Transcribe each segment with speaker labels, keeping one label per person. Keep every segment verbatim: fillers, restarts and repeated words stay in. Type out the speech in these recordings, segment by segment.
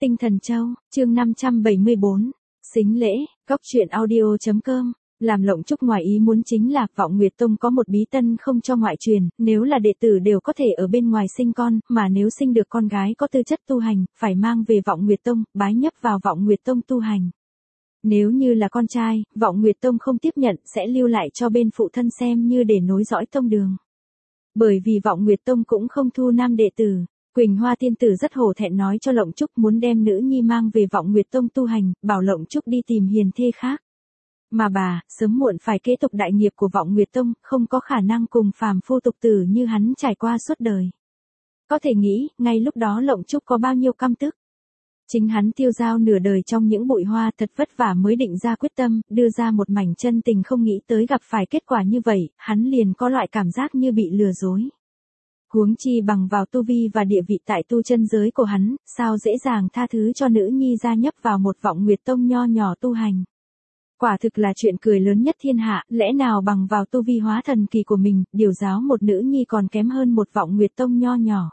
Speaker 1: Tinh Thần Châu, chương năm trăm bảy mươi bốn, xính lễ, góc truyện audio chấm com. Làm Lộng Trúc ngoài ý muốn chính là Vọng Nguyệt Tông có một bí tân không cho ngoại truyền, nếu là đệ tử đều có thể ở bên ngoài sinh con, mà nếu sinh được con gái có tư chất tu hành, phải mang về Vọng Nguyệt Tông, bái nhấp vào Vọng Nguyệt Tông tu hành. Nếu như là con trai, Vọng Nguyệt Tông không tiếp nhận sẽ lưu lại cho bên phụ thân xem như để nối dõi tông đường. Bởi vì Vọng Nguyệt Tông cũng không thu nam đệ tử. Quỳnh Hoa tiên tử rất hổ thẹn nói cho Lộng Trúc muốn đem nữ nhi mang về Vọng Nguyệt Tông tu hành, bảo Lộng Trúc đi tìm hiền thê khác. Mà bà, sớm muộn phải kế tục đại nghiệp của Vọng Nguyệt Tông, không có khả năng cùng phàm phu tục tử như hắn trải qua suốt đời. Có thể nghĩ, ngay lúc đó Lộng Trúc có bao nhiêu căm tức. Chính hắn tiêu dao nửa đời trong những bụi hoa thật vất vả mới định ra quyết tâm, đưa ra một mảnh chân tình không nghĩ tới gặp phải kết quả như vậy, hắn liền có loại cảm giác như bị lừa dối. Huống chi bằng vào tu vi và địa vị tại tu chân giới của hắn, sao dễ dàng tha thứ cho nữ nhi gia nhấp vào một Vọng Nguyệt Tông nho nhỏ tu hành. Quả thực là chuyện cười lớn nhất thiên hạ, lẽ nào bằng vào tu vi hóa thần kỳ của mình, điều giáo một nữ nhi còn kém hơn một Vọng Nguyệt Tông nho nhỏ.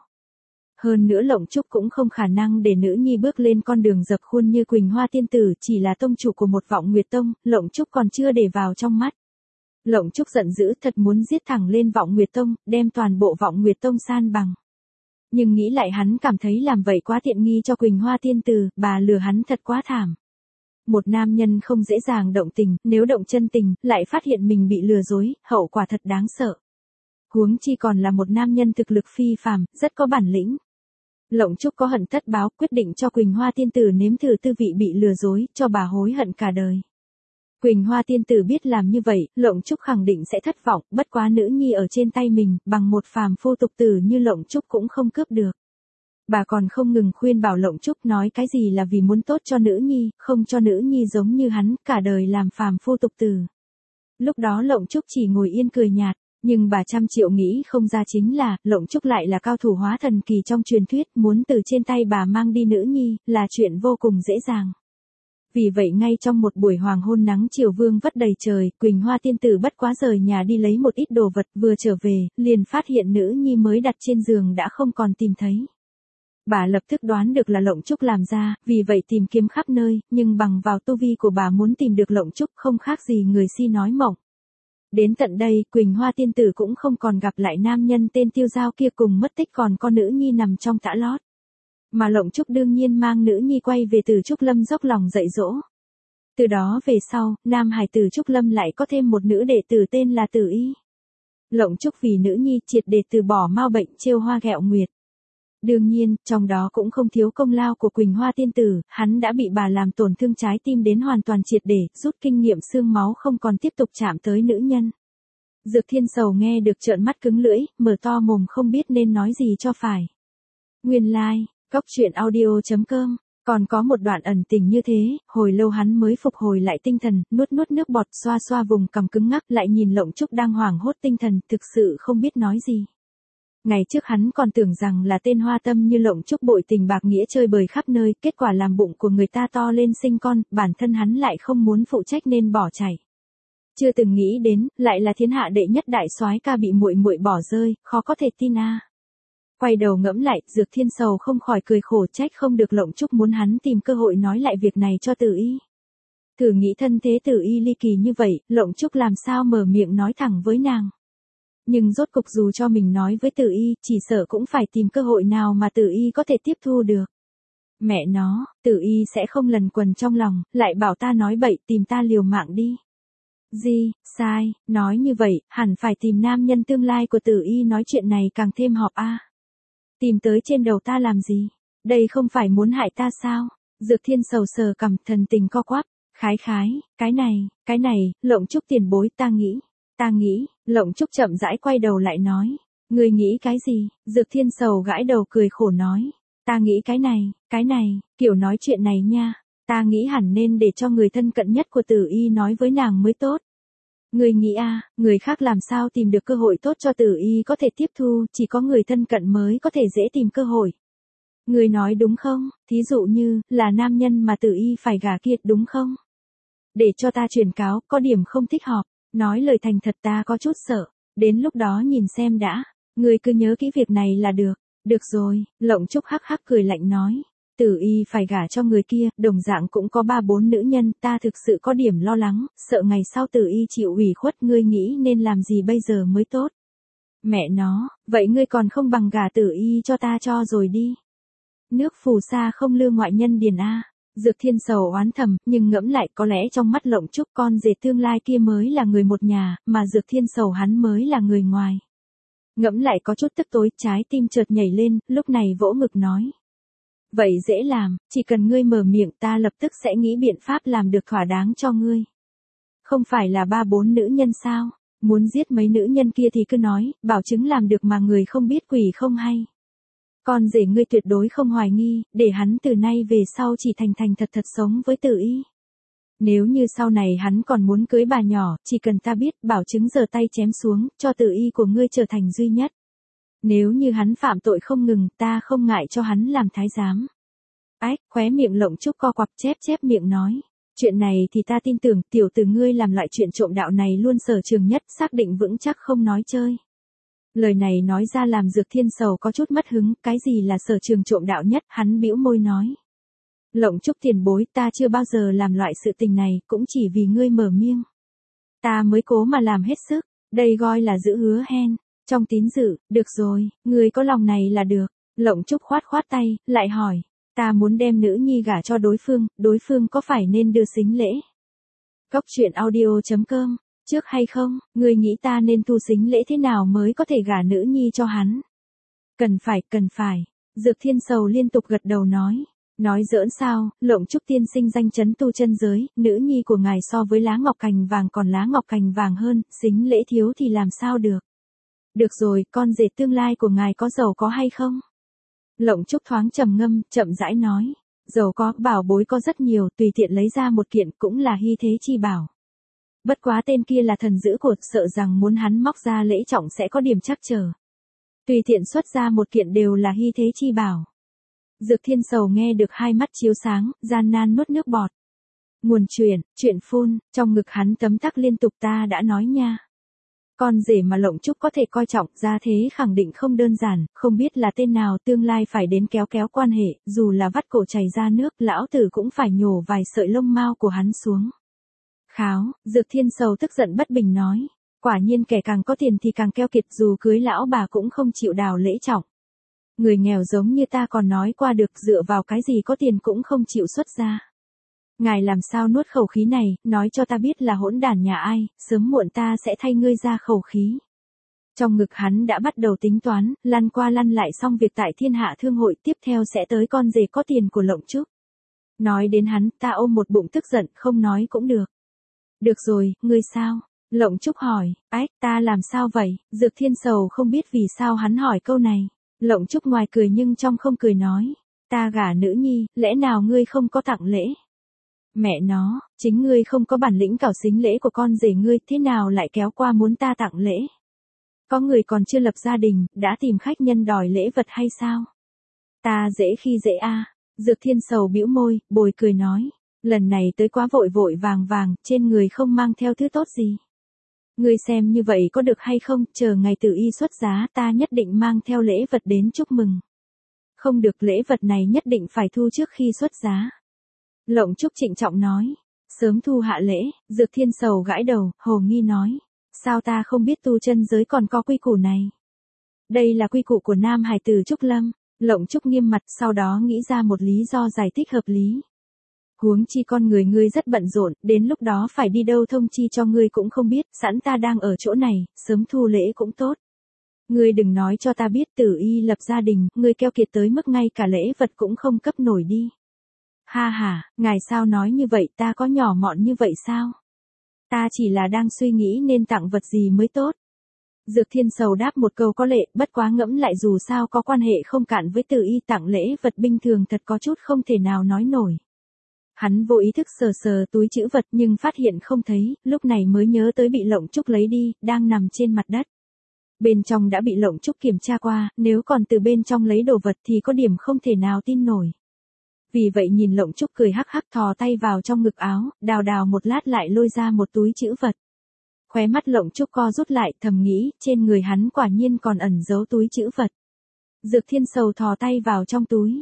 Speaker 1: Hơn nữa Lộng Trúc cũng không khả năng để nữ nhi bước lên con đường dập khuôn như Quỳnh Hoa tiên tử, chỉ là tông chủ của một Vọng Nguyệt Tông, Lộng Trúc còn chưa để vào trong mắt. Lộng Trúc giận dữ thật muốn giết thẳng lên Vọng Nguyệt Tông, đem toàn bộ Vọng Nguyệt Tông san bằng. Nhưng nghĩ lại hắn cảm thấy làm vậy quá tiện nghi cho Quỳnh Hoa tiên tử, bà lừa hắn thật quá thảm. Một nam nhân không dễ dàng động tình, nếu động chân tình, lại phát hiện mình bị lừa dối, hậu quả thật đáng sợ. Huống chi còn là một nam nhân thực lực phi phàm, rất có bản lĩnh. Lộng Trúc có hận tất báo, quyết định cho Quỳnh Hoa tiên tử nếm thử tư vị bị lừa dối, cho bà hối hận cả đời. Quỳnh Hoa tiên tử biết làm như vậy, Lộng Trúc khẳng định sẽ thất vọng, bất quá nữ nhi ở trên tay mình, bằng một phàm phu tục tử như Lộng Trúc cũng không cướp được. Bà còn không ngừng khuyên bảo Lộng Trúc nói cái gì là vì muốn tốt cho nữ nhi, không cho nữ nhi giống như hắn, cả đời làm phàm phu tục tử. Lúc đó Lộng Trúc chỉ ngồi yên cười nhạt, nhưng bà trăm triệu nghĩ không ra chính là, Lộng Trúc lại là cao thủ hóa thần kỳ trong truyền thuyết, muốn từ trên tay bà mang đi nữ nhi, là chuyện vô cùng dễ dàng. Vì vậy ngay trong một buổi hoàng hôn nắng chiều vương vất đầy trời, Quỳnh Hoa tiên tử bất quá rời nhà đi lấy một ít đồ vật, vừa trở về, liền phát hiện nữ nhi mới đặt trên giường đã không còn tìm thấy. Bà lập tức đoán được là Lộng Trúc làm ra, vì vậy tìm kiếm khắp nơi, nhưng bằng vào tu vi của bà muốn tìm được Lộng Trúc không khác gì người si nói mộng. Đến tận đây, Quỳnh Hoa tiên tử cũng không còn gặp lại nam nhân tên Tiêu Giao kia cùng mất tích còn con nữ nhi nằm trong tã lót. Mà Lộng Trúc đương nhiên mang nữ nhi quay về Từ Trúc Lâm dốc lòng dạy dỗ. Từ đó về sau, nam hải Từ Trúc Lâm lại có thêm một nữ đệ tử tên là Tử Y. Lộng Trúc vì nữ nhi triệt để từ bỏ mau bệnh trêu hoa ghẹo nguyệt. Đương nhiên, trong đó cũng không thiếu công lao của Quỳnh Hoa tiên tử, hắn đã bị bà làm tổn thương trái tim đến hoàn toàn triệt để, rút kinh nghiệm xương máu không còn tiếp tục chạm tới nữ nhân. Dược Thiên Sầu nghe được trợn mắt cứng lưỡi, mở to mồm không biết nên nói gì cho phải. Nguyên lai, like, góc truyện audio chấm com, còn có một đoạn ẩn tình như thế, hồi lâu hắn mới phục hồi lại tinh thần, nuốt nuốt nước bọt xoa xoa vùng cằm cứng ngắc lại nhìn Lộng Trúc đang hoảng hốt tinh thần, thực sự không biết nói gì. Ngày trước hắn còn tưởng rằng là tên hoa tâm như Lộng Trúc bội tình bạc nghĩa chơi bời khắp nơi, kết quả làm bụng của người ta to lên sinh con, bản thân hắn lại không muốn phụ trách nên bỏ chạy. Chưa từng nghĩ đến, lại là thiên hạ đệ nhất đại soái ca bị muội muội bỏ rơi, khó có thể tin a. À. Quay đầu ngẫm lại, Dược Thiên Sầu không khỏi cười khổ trách không được Lộng Trúc muốn hắn tìm cơ hội nói lại việc này cho Tử Y. Thử nghĩ thân thế Tử Y ly kỳ như vậy, Lộng Trúc làm sao mở miệng nói thẳng với nàng. Nhưng rốt cục dù cho mình nói với Tử Y, chỉ sợ cũng phải tìm cơ hội nào mà Tử Y có thể tiếp thu được. Mẹ nó, Tử Y sẽ không lần quần trong lòng, lại bảo ta nói bậy tìm ta liều mạng đi. Gì, sai, nói như vậy, hẳn phải tìm nam nhân tương lai của Tử Y nói chuyện này càng thêm họp a. À. Tìm tới trên đầu ta làm gì? Đây không phải muốn hại ta sao? Dược Thiên Sầu sờ cằm thần tình co quắp, khái khái, cái này, cái này, Lộng Trúc tiền bối ta nghĩ. Ta nghĩ, Lộng Trúc chậm rãi quay đầu lại nói. Ngươi nghĩ cái gì? Dược Thiên Sầu gãi đầu cười khổ nói. Ta nghĩ cái này, cái này, kiểu nói chuyện này nha. Ta nghĩ hẳn nên để cho người thân cận nhất của Tử Y nói với nàng mới tốt. Ngươi nghĩ a, à, người khác làm sao tìm được cơ hội tốt cho Tử Y có thể tiếp thu, chỉ có người thân cận mới có thể dễ tìm cơ hội. Ngươi nói đúng không? Thí dụ như, là nam nhân mà Tử Y phải gả kia đúng không? Để cho ta truyền cáo, có điểm không thích hợp. Nói lời thành thật ta có chút sợ, đến lúc đó nhìn xem đã, ngươi cứ nhớ kỹ việc này là được. Được rồi, Lộng Trúc hắc hắc cười lạnh nói, Tử Y phải gả cho người kia, đồng dạng cũng có ba bốn nữ nhân, ta thực sự có điểm lo lắng, sợ ngày sau Tử Y chịu ủy khuất, ngươi nghĩ nên làm gì bây giờ mới tốt. Mẹ nó, vậy ngươi còn không bằng gả Tử Y cho ta cho rồi đi. Nước phù sa không lưu ngoại nhân điền a. Dược Thiên sầu oán thầm, nhưng ngẫm lại có lẽ trong mắt Lộng Trúc con rể tương lai kia mới là người một nhà, mà Dược Thiên sầu hắn mới là người ngoài. Ngẫm lại có chút tức tối, trái tim chợt nhảy lên, lúc này vỗ ngực nói. Vậy dễ làm, chỉ cần ngươi mở miệng ta lập tức sẽ nghĩ biện pháp làm được thỏa đáng cho ngươi. Không phải là ba bốn nữ nhân sao, muốn giết mấy nữ nhân kia thì cứ nói, bảo chứng làm được mà người không biết quỷ không hay. Con rể ngươi tuyệt đối không hoài nghi, để hắn từ nay về sau chỉ thành thành thật thật sống với Tử Y. Nếu như sau này hắn còn muốn cưới bà nhỏ, chỉ cần ta biết, bảo chứng giơ tay chém xuống, cho Tử Y của ngươi trở thành duy nhất. Nếu như hắn phạm tội không ngừng, ta không ngại cho hắn làm thái giám. Ách, khóe miệng Lộng Trúc co quặp chép chép miệng nói. Chuyện này thì ta tin tưởng, tiểu tử ngươi làm loại chuyện trộm đạo này luôn sở trường nhất, xác định vững chắc không nói chơi. Lời này nói ra làm Dược Thiên sầu có chút mất hứng, cái gì là sở trường trộm đạo nhất, hắn bĩu môi nói. Lộng Trúc tiền bối, ta chưa bao giờ làm loại sự tình này, cũng chỉ vì ngươi mở miệng. Ta mới cố mà làm hết sức, đây gọi là giữ hứa hen. Trong tín dự, được rồi, ngươi có lòng này là được. Lộng Trúc khoát khoát tay, lại hỏi, ta muốn đem nữ nhi gả cho đối phương, đối phương có phải nên đưa sính lễ? Cốc truyện audio chấm com, trước hay không, ngươi nghĩ ta nên thu sính lễ thế nào mới có thể gả nữ nhi cho hắn? Cần phải, cần phải. Dược Thiên sầu liên tục gật đầu nói. Nói giỡn sao, Lộng Trúc tiên sinh danh chấn tu chân giới, nữ nhi của ngài so với lá ngọc cành vàng còn lá ngọc cành vàng hơn, sính lễ thiếu thì làm sao được? Được rồi, con rể tương lai của ngài có giàu có hay không? Lộng Trúc thoáng trầm ngâm, chậm rãi nói. Giàu có, bảo bối có rất nhiều, tùy tiện lấy ra một kiện cũng là hy thế chi bảo. Bất quá tên kia là thần dữ cột, sợ rằng muốn hắn móc ra lễ trọng sẽ có điểm trắc trở. Tùy tiện xuất ra một kiện đều là hy thế chi bảo. Dược Thiên sầu nghe được hai mắt chiếu sáng, gian nan nuốt nước bọt. Nguồn chuyện, chuyện phun, trong ngực hắn tấm tắc liên tục ta đã nói nha. Con rể mà Lộng Trúc có thể coi trọng, ra thế khẳng định không đơn giản, không biết là tên nào tương lai phải đến kéo kéo quan hệ, dù là vắt cổ chảy ra nước, lão tử cũng phải nhổ vài sợi lông mao của hắn xuống. Kháo, Dược Thiên sầu tức giận bất bình nói, quả nhiên kẻ càng có tiền thì càng keo kiệt, dù cưới lão bà cũng không chịu đào lễ trọng. Người nghèo giống như ta còn nói qua được, dựa vào cái gì có tiền cũng không chịu xuất ra. Ngài làm sao nuốt khẩu khí này, nói cho ta biết là hỗn đản nhà ai, sớm muộn ta sẽ thay ngươi ra khẩu khí. Trong ngực hắn đã bắt đầu tính toán, lăn qua lăn lại xong việc tại Thiên Hạ Thương hội, tiếp theo sẽ tới con rể có tiền của Lộng Trúc. Nói đến hắn, ta ôm một bụng tức giận, không nói cũng được. Được rồi, ngươi sao? Lộng Trúc hỏi, ách, ta làm sao vậy? Dược Thiên sầu không biết vì sao hắn hỏi câu này. Lộng Trúc ngoài cười nhưng trong không cười nói, ta gả nữ nhi, lẽ nào ngươi không có tặng lễ? Mẹ nó, chính ngươi không có bản lĩnh cảo sính lễ của con rể ngươi, thế nào lại kéo qua muốn ta tặng lễ? Có người còn chưa lập gia đình, đã tìm khách nhân đòi lễ vật hay sao? Ta dễ khi dễ a. Dược Thiên sầu bĩu môi, bồi cười nói, lần này tới quá vội vội vàng vàng, trên người không mang theo thứ tốt gì. Ngươi xem như vậy có được hay không, chờ ngày Tử Y xuất giá ta nhất định mang theo lễ vật đến chúc mừng. Không được, lễ vật này nhất định phải thu trước khi xuất giá. Lộng Trúc trịnh trọng nói, sớm thu hạ lễ. Dược Thiên sầu gãi đầu, hồ nghi nói, sao ta không biết tu chân giới còn có quy củ này? Đây là quy củ của nam hài tử Trúc Lâm. Lộng Trúc nghiêm mặt, sau đó nghĩ ra một lý do giải thích hợp lý. Huống chi con người ngươi rất bận rộn, đến lúc đó phải đi đâu thông chi cho ngươi cũng không biết, sẵn ta đang ở chỗ này, sớm thu lễ cũng tốt. Ngươi đừng nói cho ta biết Tử Y lập gia đình, ngươi keo kiệt tới mức ngay cả lễ vật cũng không cấp nổi đi. Ha ha, ngài sao nói như vậy, ta có nhỏ mọn như vậy sao? Ta chỉ là đang suy nghĩ nên tặng vật gì mới tốt. Dược Thiên sầu đáp một câu có lệ, bất quá ngẫm lại dù sao có quan hệ không cạn với Tử Y, tặng lễ vật bình thường thật có chút không thể nào nói nổi. Hắn vô ý thức sờ sờ túi trữ vật nhưng phát hiện không thấy, lúc này mới nhớ tới bị Lộng Trúc lấy đi, đang nằm trên mặt đất. Bên trong đã bị Lộng Trúc kiểm tra qua, nếu còn từ bên trong lấy đồ vật thì có điểm không thể nào tin nổi. Vì vậy nhìn Lộng Trúc cười hắc hắc thò tay vào trong ngực áo, đào đào một lát lại lôi ra một túi trữ vật. Khóe mắt Lộng Trúc co rút lại, thầm nghĩ, trên người hắn quả nhiên còn ẩn giấu túi trữ vật. Dược Thiên sầu thò tay vào trong túi.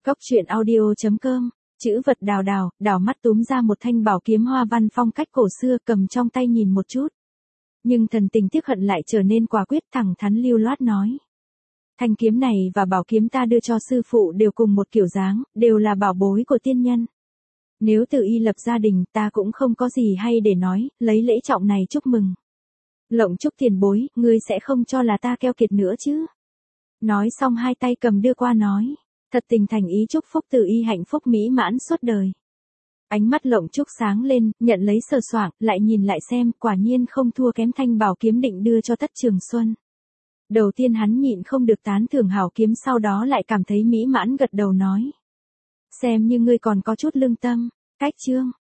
Speaker 1: Cốc truyện audio chấm com, chữ vật đào đào, đào mắt túm ra một thanh bảo kiếm hoa văn phong cách cổ xưa cầm trong tay nhìn một chút. Nhưng thần tình tiếc hận lại trở nên quả quyết thẳng thắn lưu loát nói. Thanh kiếm này và bảo kiếm ta đưa cho sư phụ đều cùng một kiểu dáng, đều là bảo bối của tiên nhân. Nếu Từ Y lập gia đình ta cũng không có gì hay để nói, lấy lễ trọng này chúc mừng. Lộng Trúc tiền bối, ngươi sẽ không cho là ta keo kiệt nữa chứ. Nói xong hai tay cầm đưa qua nói. Thật tình thành ý chúc phúc Từ Y hạnh phúc mỹ mãn suốt đời. Ánh mắt Lộng Trúc sáng lên, nhận lấy sờ soạng, lại nhìn lại xem, quả nhiên không thua kém thanh bảo kiếm định đưa cho Tất Trường Xuân. Đầu tiên hắn nhịn không được tán thưởng hảo kiếm, sau đó lại cảm thấy mỹ mãn gật đầu nói. Xem như ngươi còn có chút lương tâm. Cách chương.